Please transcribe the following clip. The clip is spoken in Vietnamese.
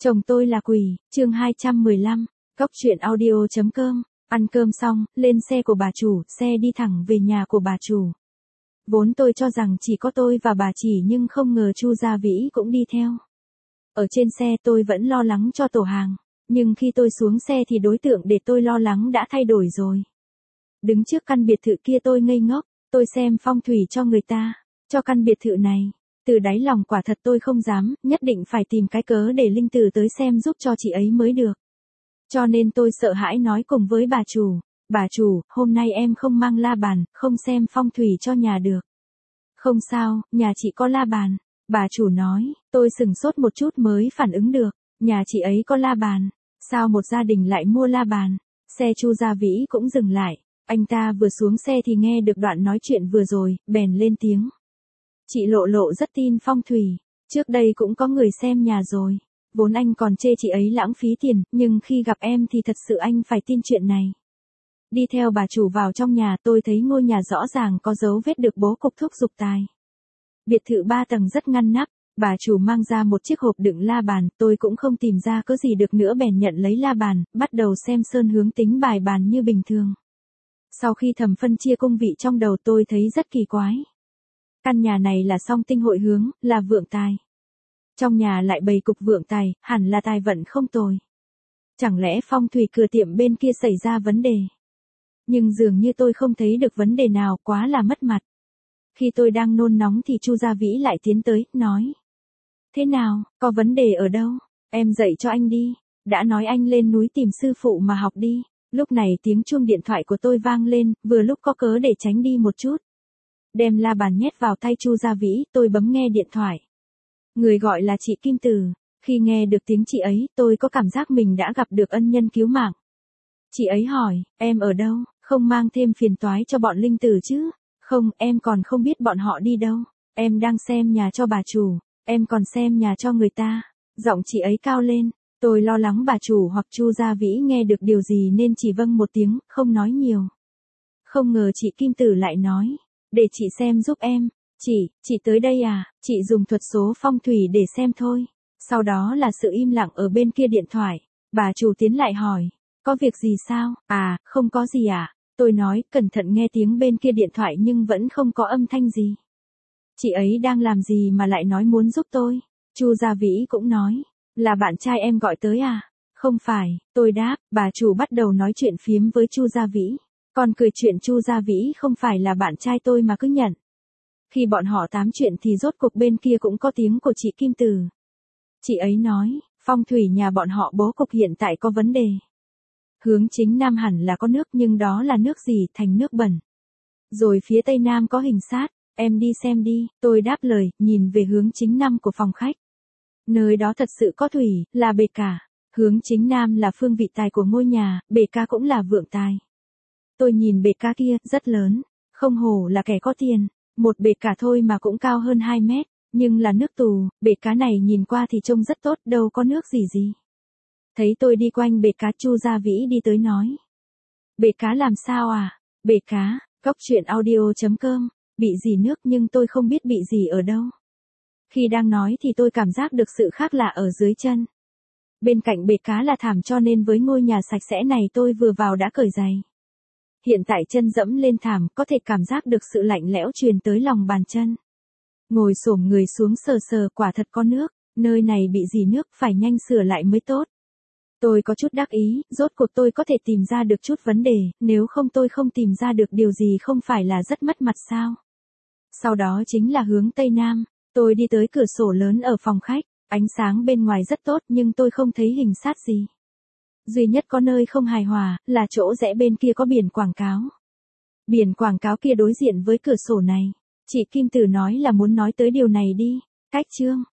Chồng tôi là quỷ, chương 215, Cóc truyện audio.com, ăn cơm xong, lên xe của bà chủ, xe đi thẳng về nhà của bà chủ. Vốn tôi cho rằng chỉ có tôi và bà chỉ nhưng không ngờ Chu Gia Vĩ cũng đi theo. Ở trên xe tôi vẫn lo lắng cho tổ hàng, nhưng khi tôi xuống xe thì đối tượng để tôi lo lắng đã thay đổi rồi. Đứng trước căn biệt thự kia tôi ngây ngốc, tôi xem phong thủy cho người ta, cho căn biệt thự này. Từ đáy lòng quả thật tôi không dám, nhất định phải tìm cái cớ để linh tử tới xem giúp cho chị ấy mới được. Cho nên tôi sợ hãi nói cùng với bà chủ, hôm nay em không mang la bàn, không xem phong thủy cho nhà được. Không sao, nhà chị có la bàn. Bà chủ nói, tôi sửng sốt một chút mới phản ứng được, nhà chị ấy có la bàn, sao một gia đình lại mua la bàn? Xe Chu Gia Vĩ cũng dừng lại, anh ta vừa xuống xe thì nghe được đoạn nói chuyện vừa rồi, bèn lên tiếng. Chị Lộ rất tin phong thủy, trước đây cũng có người xem nhà rồi, vốn anh còn chê chị ấy lãng phí tiền, nhưng khi gặp em thì thật sự anh phải tin chuyện này. Đi theo bà chủ vào trong nhà tôi thấy ngôi nhà rõ ràng có dấu vết được bố cục thúc giục tài. Biệt thự 3 tầng rất ngăn nắp, bà chủ mang ra một chiếc hộp đựng la bàn, tôi cũng không tìm ra có gì được nữa bèn nhận lấy la bàn, bắt đầu xem sơn hướng tính bài bàn như bình thường. Sau khi thầm phân chia cung vị trong đầu tôi thấy rất kỳ quái. Căn nhà này là song tinh hội hướng, là vượng tài. Trong nhà lại bày cục vượng tài, hẳn là tài vận không tồi. Chẳng lẽ phong thủy cửa tiệm bên kia xảy ra vấn đề? Nhưng dường như tôi không thấy được vấn đề nào, quá là mất mặt. Khi tôi đang nôn nóng thì Chu Gia Vĩ lại tiến tới, nói. Thế nào, có vấn đề ở đâu? Em dạy cho anh đi. Đã nói anh lên núi tìm sư phụ mà học đi. Lúc này tiếng chuông điện thoại của tôi vang lên, vừa lúc có cớ để tránh đi một chút. Đem la bàn nhét vào tay Chu Gia Vĩ, tôi bấm nghe điện thoại. Người gọi là chị Kim Từ. Khi nghe được tiếng chị ấy, tôi có cảm giác mình đã gặp được ân nhân cứu mạng. Chị ấy hỏi, em ở đâu, không mang thêm phiền toái cho bọn linh tử chứ? Không, em còn không biết bọn họ đi đâu. Em đang xem nhà cho bà chủ, em còn xem nhà cho người ta. Giọng chị ấy cao lên, tôi lo lắng bà chủ hoặc Chu Gia Vĩ nghe được điều gì nên chỉ vâng một tiếng, không nói nhiều. Không ngờ chị Kim Tử lại nói, để chị xem giúp em. Chị tới đây à, chị dùng thuật số phong thủy để xem thôi. Sau đó là sự im lặng ở bên kia điện thoại. Bà chủ tiến lại hỏi, có việc gì sao? À, không có gì à? Tôi nói, cẩn thận nghe tiếng bên kia điện thoại nhưng vẫn không có âm thanh gì. Chị ấy đang làm gì mà lại nói muốn giúp tôi? Chu Gia Vĩ cũng nói, là bạn trai em gọi tới à? Không phải, tôi đáp, bà chủ bắt đầu nói chuyện phiếm với Chu Gia Vĩ. Còn cười chuyện Chu Gia Vĩ không phải là bạn trai tôi mà cứ nhận. Khi bọn họ tám chuyện thì rốt cuộc bên kia cũng có tiếng của chị Kim Từ. Chị ấy nói, phong thủy nhà bọn họ bố cục hiện tại có vấn đề. Hướng chính nam hẳn là có nước nhưng đó là nước gì, thành nước bẩn. Rồi phía tây nam có hình sát, em đi xem đi, tôi đáp lời, nhìn về hướng chính nam của phòng khách. Nơi đó thật sự có thủy, là bề cả. Hướng chính nam là phương vị tài của ngôi nhà, bề ca cũng là vượng tài. Tôi nhìn bề ca kia, rất lớn, không hổ là kẻ có tiền, một bề cả thôi mà cũng cao hơn 2 mét, nhưng là nước tù, bề cá này nhìn qua thì trông rất tốt, đâu có nước gì. Thấy tôi đi quanh bể cá, Chu Gia Vĩ đi tới nói. Bể cá làm sao à? Bể cá, Cóc truyện audio.com, bị gì nước nhưng tôi không biết bị gì ở đâu. Khi đang nói thì tôi cảm giác được sự khác lạ ở dưới chân. Bên cạnh bể cá là thảm cho nên với ngôi nhà sạch sẽ này tôi vừa vào đã cởi giày. Hiện tại chân dẫm lên thảm có thể cảm giác được sự lạnh lẽo truyền tới lòng bàn chân. Ngồi xổm người xuống sờ quả thật có nước, nơi này bị gì nước phải nhanh sửa lại mới tốt. Tôi có chút đắc ý, rốt cuộc tôi có thể tìm ra được chút vấn đề, nếu không tôi không tìm ra được điều gì không phải là rất mất mặt sao. Sau đó chính là hướng Tây Nam, tôi đi tới cửa sổ lớn ở phòng khách, ánh sáng bên ngoài rất tốt nhưng tôi không thấy hình sát gì. Duy nhất có nơi không hài hòa, là chỗ rẽ bên kia có biển quảng cáo. Biển quảng cáo kia đối diện với cửa sổ này. Chị Kim Tử nói là muốn nói tới điều này đi. Cách chương.